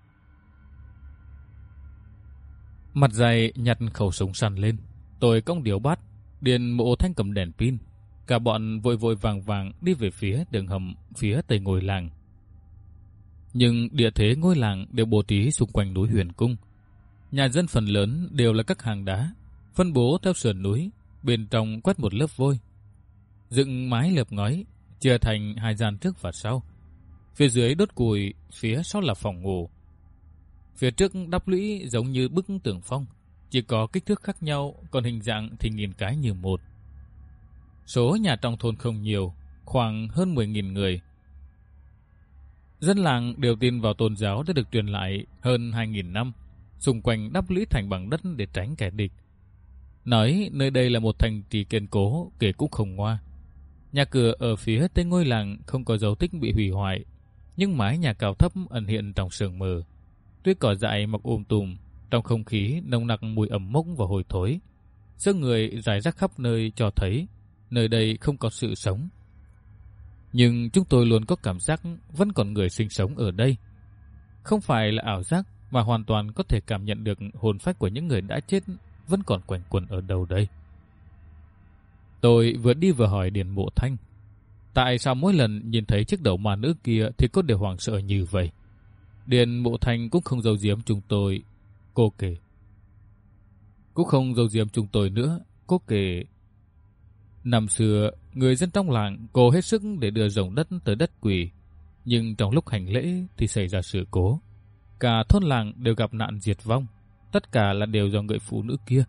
Mặt dày nhặt khẩu súng săn lên. Tôi cong điếu bát. Điền Mộ Thanh cầm đèn pin. Cả bọn vội vội vàng vàng đi về phía đường hầm phía tây ngôi làng. Nhưng địa thế ngôi làng đều bố trí xung quanh núi Huyền Cung. Nhà dân phần lớn đều là các hàng đá, phân bố theo sườn núi, bên trong quét một lớp vôi. Dựng mái lợp ngói, chia thành hai gian trước và sau. Phía dưới đốt củi, phía sau là phòng ngủ. Phía trước đắp lũy giống như bức tường phong, chỉ có kích thước khác nhau, còn hình dạng thì nghìn cái như một. Số nhà trong thôn không nhiều, khoảng hơn mười nghìn người. Dân làng đều tin vào tôn giáo đã được truyền lại hơn hai nghìn năm, xung quanh đắp lũy thành bằng đất để tránh kẻ địch. Nói nơi đây là một thành trì kiên cố, kể cũng không ngoa. Nhà cửa ở phía tây ngôi làng không có dấu tích bị hủy hoại, nhưng mái nhà cao thấp ẩn hiện trong sương mờ. Tuyết cỏ dại mọc um tùm, trong không khí nồng nặc mùi ẩm mốc và hôi thối. Xương người rải rác khắp nơi cho thấy nơi đây không có sự sống. Nhưng chúng tôi luôn có cảm giác vẫn còn người sinh sống ở đây. Không phải là ảo giác, mà hoàn toàn có thể cảm nhận được hồn phách của những người đã chết vẫn còn quanh quẩn ở đâu đây. Tôi vừa đi vừa hỏi Điền Mộ Thanh, tại sao mỗi lần nhìn thấy chiếc đầu ma nữ kia thì có đều hoảng sợ như vậy? Điền Mộ Thanh cũng không giấu giếm chúng tôi. Cô kể. Cũng không giấu giếm chúng tôi nữa. Cô kể. Năm xưa, người dân trong làng cố hết sức để đưa rồng đất tới đất quỷ. Nhưng trong lúc hành lễ thì xảy ra sự cố. Cả thôn làng đều gặp nạn diệt vong. Tất cả là đều do người phụ nữ kia.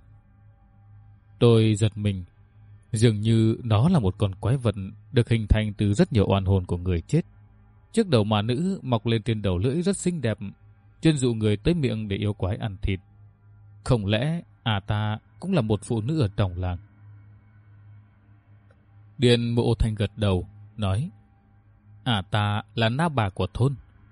Tôi giật mình. Dường như nó là một con quái vật được hình thành từ rất nhiều oan hồn của người chết. Chiếc đầu ma nữ mọc lên trên đầu lưỡi rất xinh đẹp, chuyên dụ người tới miệng để yêu quái ăn thịt. Không lẽ à ta cũng là một phụ nữ ở trong làng? Điền Mộ Thanh gật đầu, nói, à ta là na bà của thôn.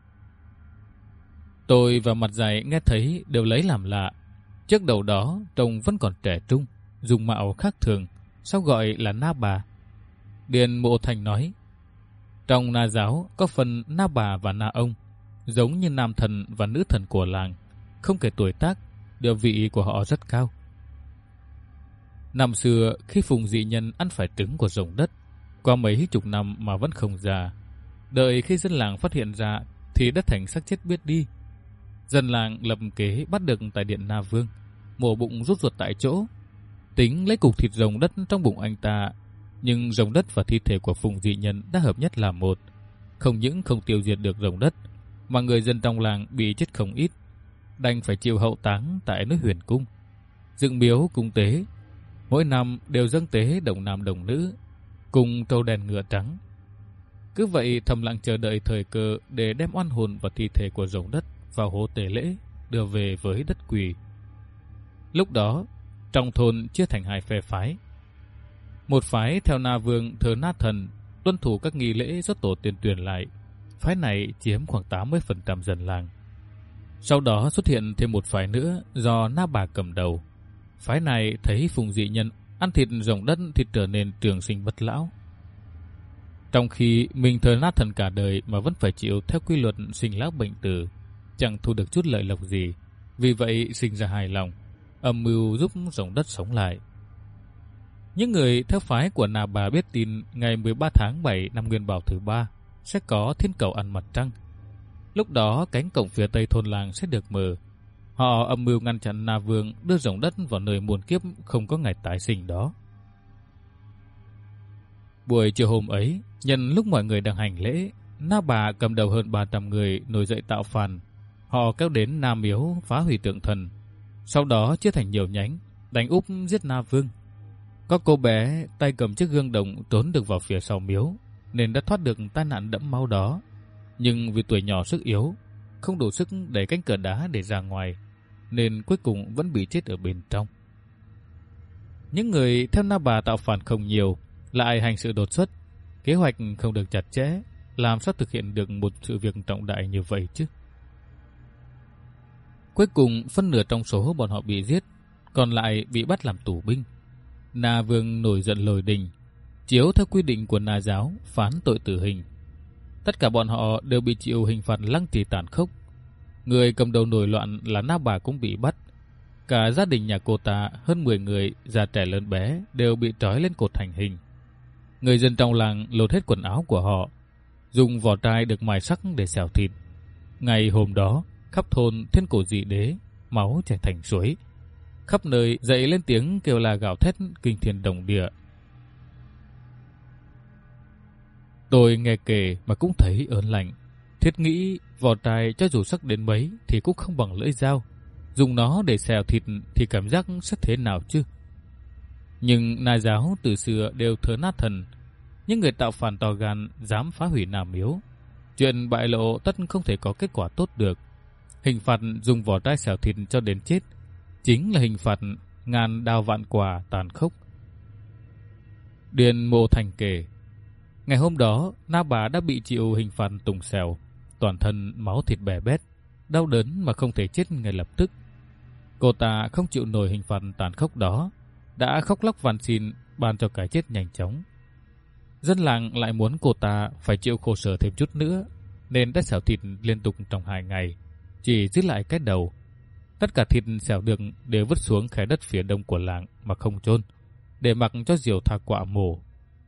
Tôi và mặt dày nghe thấy đều lấy làm lạ. Chiếc đầu đó trông vẫn còn trẻ trung, dùng mạo khác thường, sao gọi là na bà? Điền Mộ Thanh nói, trong na giáo có phần na bà và na ông, giống như nam thần và nữ thần của làng, không kể tuổi tác, địa vị của họ rất cao. Năm xưa khi Phùng dị nhân ăn phải trứng của rồng đất, qua mấy chục năm mà vẫn không già, đợi khi dân làng phát hiện ra thì đã thành xác chết biết đi. Dân làng lập kế bắt được tại điện Na Vương, mổ bụng rút ruột tại chỗ, tính lấy cục thịt rồng đất trong bụng anh ta. Nhưng rồng đất và thi thể của Phùng dị nhân đã hợp nhất là một, không những không tiêu diệt được rồng đất, mà người dân trong làng bị chết không ít, đành phải chịu hậu táng tại núi Huyền Cung, dựng miếu cung tế. Mỗi năm đều dâng tế đồng nam đồng nữ, cùng trâu đèn ngựa trắng. Cứ vậy thầm lặng chờ đợi thời cơ để đem oan hồn và thi thể của rồng đất vào hố tề lễ, đưa về với đất quỷ. Lúc đó, trong thôn chia thành hai phe phái. Một phái theo Na Vương thờ Na Thần, tuân thủ các nghi lễ do tổ tiên truyền lại. Phái này chiếm khoảng tám mươi phần trăm dân làng. Sau đó xuất hiện thêm một phái nữa do Na Bà cầm đầu. Phái này thấy Phùng dị nhân ăn thịt rồng đất thì trở nên trường sinh bất lão. Trong khi mình thờ Na Thần cả đời mà vẫn phải chịu theo quy luật sinh lão bệnh tử, chẳng thu được chút lợi lộc gì. Vì vậy sinh ra hài lòng, âm mưu giúp rồng đất sống lại. Những người theo phái của Na Bà biết tin ngày mười ba tháng bảy năm Nguyên Bảo thứ ba sẽ có thiên cầu ăn mặt trăng. Lúc đó cánh cổng phía tây thôn làng sẽ được mở. Họ âm mưu ngăn chặn Na Vương đưa rồng đất vào nơi muôn kiếp không có ngày tái sinh đó. Buổi chiều hôm ấy, nhân lúc mọi người đang hành lễ, Na Bà cầm đầu hơn ba trăm người nổi dậy tạo phản. Họ kéo đến Nam Miếu phá hủy tượng thần, sau đó chia thành nhiều nhánh, đánh úp giết Na Vương. Có cô bé tay cầm chiếc gương đồng trốn được vào phía sau miếu, nên đã thoát được tai nạn đẫm máu đó. Nhưng vì tuổi nhỏ sức yếu, không đủ sức đẩy cánh cửa đá để ra ngoài, nên cuối cùng vẫn bị chết ở bên trong. Những người theo Na Bà tạo phản không nhiều, lại hành sự đột xuất, kế hoạch không được chặt chẽ, làm sao thực hiện được một sự việc trọng đại như vậy chứ? Cuối cùng phân nửa trong số bọn họ bị giết, còn lại bị bắt làm tù binh. Na Vương nổi giận lôi đình, chiếu theo quy định của Na giáo phán tội tử hình. Tất cả bọn họ đều bị chịu hình phạt lăng trì tàn khốc. Người cầm đầu nổi loạn là Na Bà cũng bị bắt. Cả gia đình nhà cô ta hơn mười người, già trẻ lớn bé đều bị trói lên cột hành hình. Người dân trong làng lột hết quần áo của họ, dùng vỏ trai được mài sắc để xẻo thịt. Ngày hôm đó, khắp thôn thiên cổ dị đế, máu chảy thành suối. Khắp nơi dậy lên tiếng kêu la gào thét kinh thiên động địa. Tôi nghe kể mà cũng thấy ớn lạnh. Thiết nghĩ vỏ trai cho dù sắc đến mấy thì cũng không bằng lưỡi dao. Dùng nó để xẻo thịt thì cảm giác sẽ thế nào chứ? Nhưng Na giáo từ xưa đều thờ Na thần. Những người tạo phản to gan dám phá hủy Na miếu. Chuyện bại lộ tất không thể có kết quả tốt được. Hình phạt dùng vỏ trai xẻo thịt cho đến chết chính là hình phạt ngàn đao vạn quả tàn khốc. Điền Mộ Thành kể, ngày hôm đó Na Bà đã bị chịu hình phạt tùng xẻo, toàn thân máu thịt bè bét, đau đớn mà không thể chết ngay lập tức. Cô ta không chịu nổi hình phạt tàn khốc đó, đã khóc lóc van xin ban cho cái chết nhanh chóng. Dân làng lại muốn cô ta phải chịu khổ sở thêm chút nữa, nên đã xẻo thịt liên tục trong hai ngày, chỉ giữ lại cái đầu. Tất cả thịt xẻo được đều vứt xuống khe đất phía đông của làng mà không chôn, để mặc cho diều thả quạ mổ.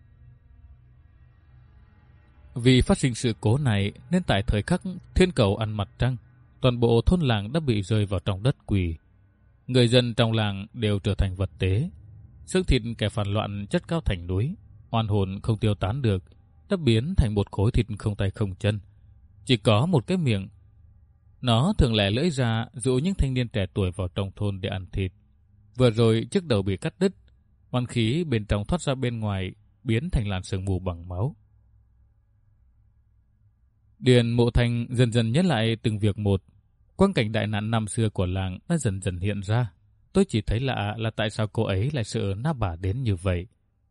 Vì phát sinh sự cố này nên tại thời khắc thiên cầu ăn mặt trăng, toàn bộ thôn làng đã bị rơi vào trong đất quỷ. Người dân trong làng đều trở thành vật tế. Xương thịt kẻ phản loạn chất cao thành núi, oan hồn không tiêu tán được, đã biến thành một khối thịt không tay không chân, chỉ có một cái miệng. Nó thường lẻ lưỡi ra dụ những thanh niên trẻ tuổi vào trong thôn để ăn thịt. Vừa rồi chiếc đầu bị cắt đứt, oan khí bên trong thoát ra bên ngoài, biến thành làn sương mù bằng máu. Điền Mộ Thành dần dần nhớ lại từng việc một. Quang cảnh đại nạn năm xưa của làng đã dần dần hiện ra. Tôi chỉ thấy lạ là tại sao cô ấy lại sợ Na Bà đến như vậy.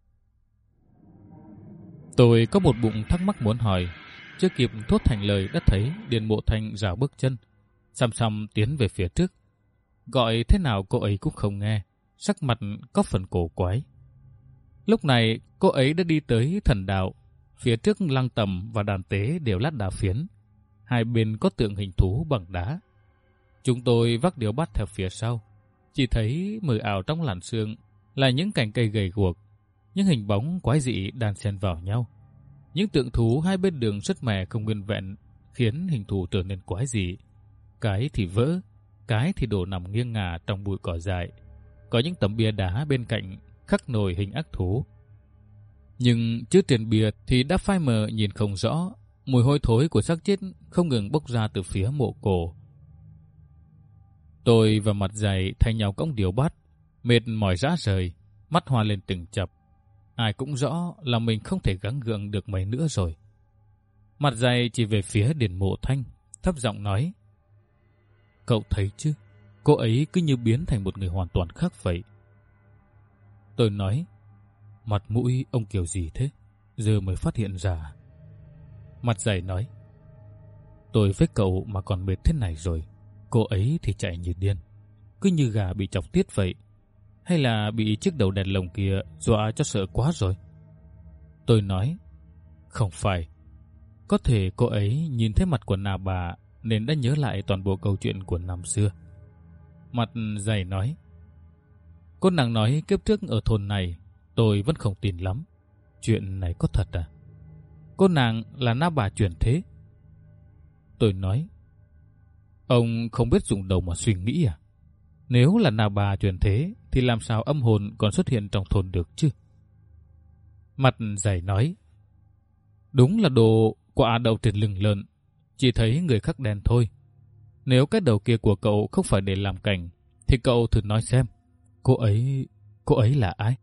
Tôi có một bụng thắc mắc muốn hỏi. Chưa kịp thốt thành lời đã thấy Điền Mộ Thành rảo bước chân, xăm xăm tiến về phía trước. Gọi thế nào cô ấy cũng không nghe, sắc mặt có phần cổ quái. Lúc này cô ấy đã đi tới thần đạo. Phía trước lăng tầm và đàn tế đều lát đá phiến. Hai bên có tượng hình thú bằng đá. Chúng tôi vác điếu bát theo phía sau. Chỉ thấy mờ ảo trong làn sương là những cành cây gầy guộc, những hình bóng quái dị đan xen vào nhau. Những tượng thú hai bên đường sứt mẻ không nguyên vẹn khiến hình thù trở nên quái dị. Cái thì vỡ, cái thì đổ nằm nghiêng ngả trong bụi cỏ dại. Có những tấm bia đá bên cạnh khắc nổi hình ác thú. Nhưng chữ trên bia thì đã phai mờ nhìn không rõ, mùi hôi thối của xác chết không ngừng bốc ra từ phía mộ cổ. Tôi và Mặt Dày thay nhau cõng điếu bát, mệt mỏi rã rời, mắt hoa lên từng chập. Ai cũng rõ là mình không thể gắng gượng được mấy nữa rồi. Mặt Dày chỉ về phía Điền Mộ Thanh, thấp giọng nói: "Cậu thấy chứ, cô ấy cứ như biến thành một người hoàn toàn khác vậy." Tôi nói: "Mặt mũi ông kiểu gì thế? Giờ mới phát hiện ra." Mặt Dày nói: "Tôi với cậu mà còn mệt thế này rồi, cô ấy thì chạy như điên, cứ như gà bị chọc tiết vậy. Hay là bị chiếc đầu đèn lồng kia dọa cho sợ quá rồi?" Tôi nói: "Không phải. Có thể cô ấy nhìn thấy mặt của Na Bà nên đã nhớ lại toàn bộ câu chuyện của năm xưa." Mặt Dày nói: "Cô nàng nói kiếp trước ở thôn này, tôi vẫn không tin lắm. Chuyện này có thật à? Cô nàng là Na Bà chuyển thế?" Tôi nói: "Ông không biết dùng đầu mà suy nghĩ à? Nếu là Na Bà chuyển thế thì làm sao âm hồn còn xuất hiện trong thôn được chứ?" Mặt Dày nói: "Đúng là đồ quạ đậu trên lưng lợn, chỉ thấy người khác đen thôi. Nếu cái đầu kia của cậu không phải để làm cảnh, thì cậu thử nói xem, cô ấy, cô ấy là ai?"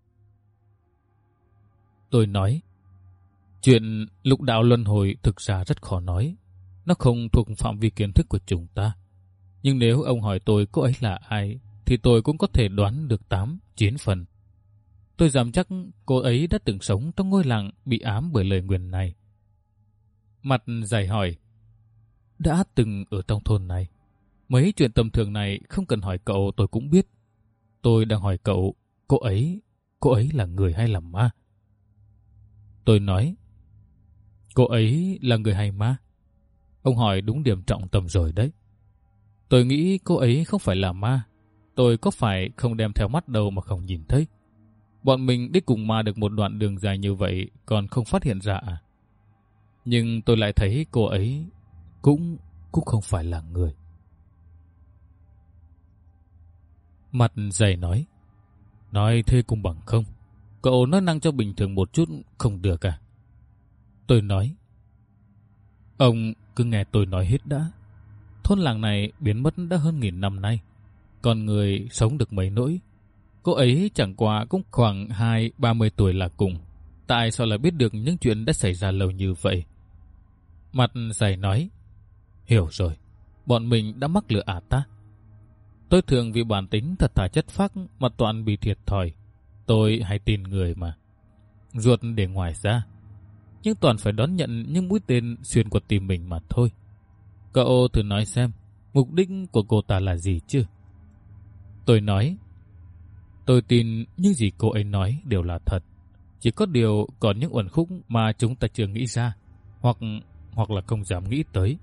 Tôi nói: "Chuyện lục đạo luân hồi thực ra rất khó nói. Nó không thuộc phạm vi kiến thức của chúng ta. Nhưng nếu ông hỏi tôi cô ấy là ai, thì tôi cũng có thể đoán được tám, chín phần. Tôi dám chắc cô ấy đã từng sống trong ngôi làng bị ám bởi lời nguyền này." Mặt Dày hỏi: "Đã từng ở trong thôn này?" Mấy chuyện tầm thường này không cần hỏi cậu tôi cũng biết. Tôi đang hỏi cậu, cô ấy, cô ấy là người hay là ma? Tôi nói, cô ấy là người hay ma? Ông hỏi đúng điểm trọng tâm rồi đấy. Tôi nghĩ cô ấy không phải là ma. Tôi có phải không đem theo mắt đâu mà không nhìn thấy. Bọn mình đi cùng ma được một đoạn đường dài như vậy còn không phát hiện ra à? Nhưng tôi lại thấy cô ấy cũng cũng không phải là người. Mặt dày nói, nói thế cũng bằng không. Cậu nói năng cho bình thường một chút không được à? Tôi nói, ông cứ nghe tôi nói hết đã. Thôn làng này biến mất đã hơn nghìn năm nay. Con người sống được mấy nỗi. Cô ấy chẳng qua cũng khoảng hai ba mươi tuổi là cùng. Tại sao lại biết được những chuyện đã xảy ra lâu như vậy? Mặt dày nói, hiểu rồi, bọn mình đã mắc lừa à ta? Tôi thường vì bản tính thật thà chất phác mà toàn bị thiệt thòi. Tôi hay tin người mà. Ruột để ngoài ra. Nhưng toàn phải đón nhận những mũi tên xuyên qua tim mình mà thôi. Cậu thử nói xem, mục đích của cô ta là gì chứ? Tôi nói, tôi tin những gì cô ấy nói đều là thật. Chỉ có điều còn những uẩn khúc mà chúng ta chưa nghĩ ra, hoặc hoặc là không dám nghĩ tới.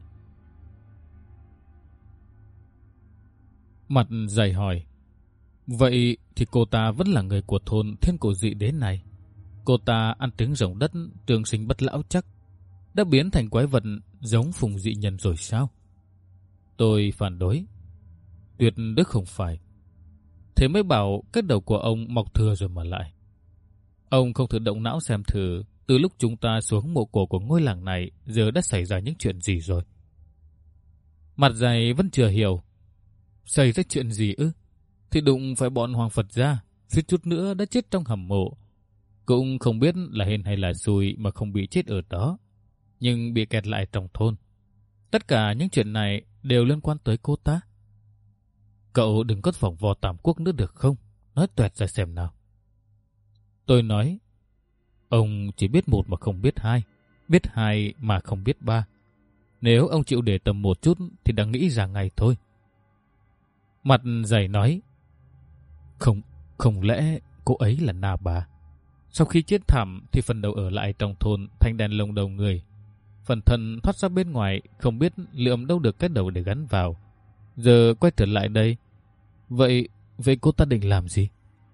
Mặt dày hỏi, vậy thì cô ta vẫn là người của thôn Thiên Cổ Dị Đế này. Cô ta ăn trứng rồng đất, trường sinh bất lão chắc, đã biến thành quái vật giống Phùng dị nhân rồi sao? Tôi phản đối, tuyệt đối không phải. Thế mới bảo cái đầu của ông mọc thừa rồi mà lại. Ông không thử động não xem thử từ lúc chúng ta xuống mộ cổ của ngôi làng này giờ đã xảy ra những chuyện gì rồi. Mặt dày vẫn chưa hiểu. Xảy ra chuyện gì ư? Thì đụng phải bọn Hoàng Phật ra, suýt chút nữa đã chết trong hầm mộ. Cũng không biết là hên hay là xui mà không bị chết ở đó, nhưng bị kẹt lại trong thôn. Tất cả những chuyện này đều liên quan tới cô ta. Cậu đừng có vòng vo Tam Quốc nữa được không? Nói toẹt ra xem nào. Tôi nói, ông chỉ biết một mà không biết hai, biết hai mà không biết ba. Nếu ông chịu để tâm một chút thì đã nghĩ ra ngay thôi. Mặt dày nói, không, không lẽ cô ấy là Na Bà? Sau khi chết thảm thì phần đầu ở lại trong thôn thành đèn lồng đầu người. Phần thân thoát ra bên ngoài không biết lượm đâu được cái đầu để gắn vào. Giờ quay trở lại đây. Vậy, vậy cô ta định làm gì?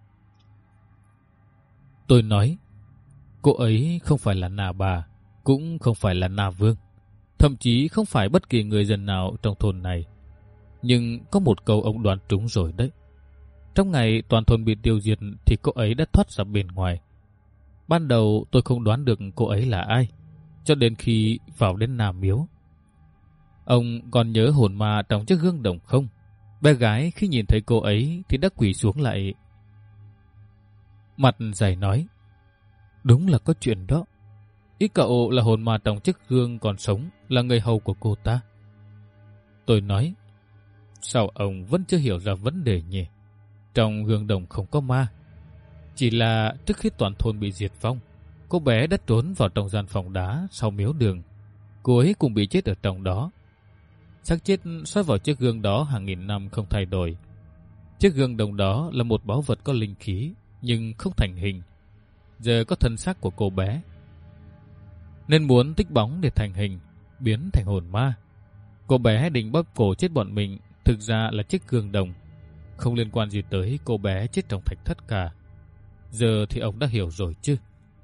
Tôi nói, cô ấy không phải là Na Bà, cũng không phải là Na Vương, thậm chí không phải bất kỳ người dân nào trong thôn này. Nhưng có một câu ông đoán trúng rồi đấy. Trong ngày toàn thôn bị tiêu diệt thì cô ấy đã thoát ra bên ngoài. Ban đầu tôi không đoán được cô ấy là ai, cho đến khi vào đến Nam Miếu. Ông còn nhớ hồn ma trong chiếc gương đồng không? Bé gái khi nhìn thấy cô ấy thì đã quỳ xuống lại. Mặt dày nói, đúng là có chuyện đó. Ý cậu là hồn ma trong chiếc gương còn sống là người hầu của cô ta. Tôi nói, sao ông vẫn chưa hiểu ra vấn đề nhỉ? Trong gương đồng không có ma. Chỉ là trước khi toàn thôn bị diệt vong, cô bé đã trốn vào trong gian phòng đá sau miếu đường. Cô ấy cũng bị chết ở trong đó. Xác chết xoay vào chiếc gương đó hàng nghìn năm không thay đổi. Chiếc gương đồng đó là một báu vật có linh khí nhưng không thành hình. Giờ có thân xác của cô bé, nên muốn tích bóng để thành hình, biến thành hồn ma. Cô bé định bóp cổ chết bọn mình, thực ra là chiếc gương đồng, không liên quan gì tới cô bé chết trong thạch thất cả. Giờ thì ông đã hiểu rồi chứ?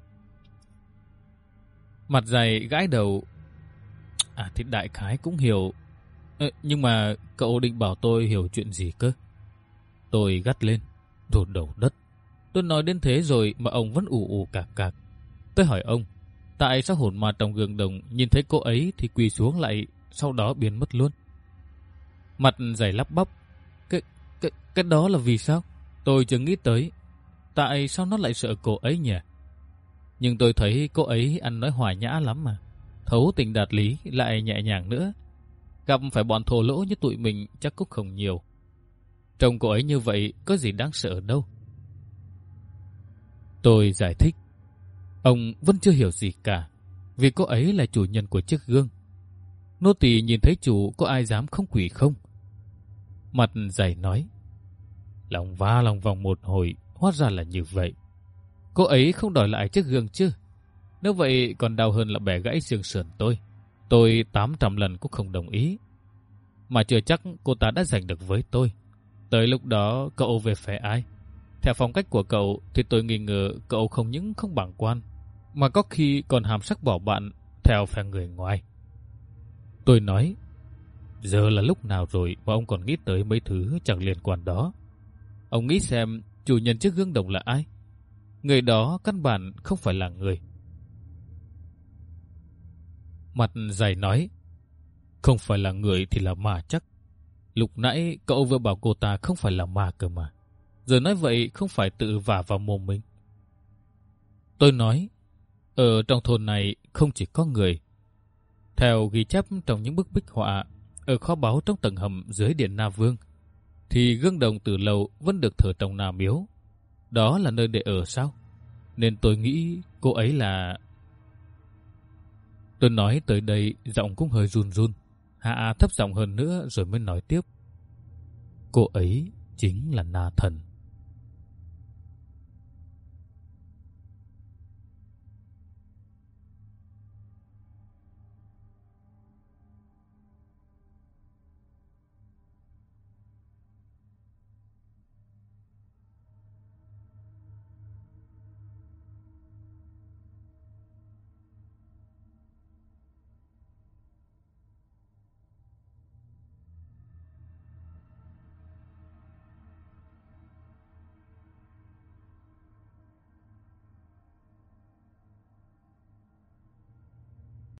Mặt dày gãi đầu. À thì đại khái cũng hiểu. Ờ, nhưng mà cậu định bảo tôi hiểu chuyện gì cơ? Tôi gắt lên. Đồ đầu đất. Tôi nói đến thế rồi mà ông vẫn ù ù cạc cạc. Tôi hỏi ông, tại sao hồn ma trong gương đồng nhìn thấy cô ấy thì quỳ xuống lại, sau đó biến mất luôn? Mặt dày lắp bắp. Cái, cái, cái đó là vì sao? Tôi chưa nghĩ tới. Tại sao nó lại sợ cô ấy nhỉ? Nhưng tôi thấy cô ấy ăn nói hòa nhã lắm mà. Thấu tình đạt lý lại nhẹ nhàng nữa. Gặp phải bọn thô lỗ như tụi mình chắc cũng không nhiều. Trông cô ấy như vậy có gì đáng sợ đâu. Tôi giải thích. Ông vẫn chưa hiểu gì cả. Vì cô ấy là chủ nhân của chiếc gương. Nô tỳ nhìn thấy chủ có ai dám không quỳ không? Mặt dày nói, lòng va lòng vòng một hồi, hóa ra là như vậy. Cô ấy không đòi lại chiếc gương chứ? Nếu vậy còn đau hơn là bẻ gãy xương sườn tôi. Tôi tám trăm lần cũng không đồng ý. Mà chưa chắc cô ta đã giành được với tôi. Tới lúc đó cậu về phe ai? Theo phong cách của cậu thì tôi nghi ngờ cậu không những không bằng quan, mà có khi còn hàm sắc bỏ bạn theo phe người ngoài. Tôi nói, giờ là lúc nào rồi mà ông còn nghĩ tới mấy thứ chẳng liên quan đó? Ông nghĩ xem chủ nhân chiếc gương đồng là ai? Người đó căn bản không phải là người. Mặt dày nói, không phải là người thì là ma chắc. Lúc nãy cậu vừa bảo cô ta không phải là ma cơ mà. Giờ nói vậy không phải tự vả vào mồm mình. Tôi nói, ở trong thôn này không chỉ có người. Theo ghi chép trong những bức bích họa ở kho báu trong tầng hầm dưới điện Na Vương, thì gương đồng từ lâu vẫn được thờ trong Na Miếu. Đó là nơi để ở sao? Nên tôi nghĩ cô ấy là... Tôi nói tới đây giọng cũng hơi run run. Hạ thấp giọng hơn nữa rồi mới nói tiếp. Cô ấy chính là Na Thần.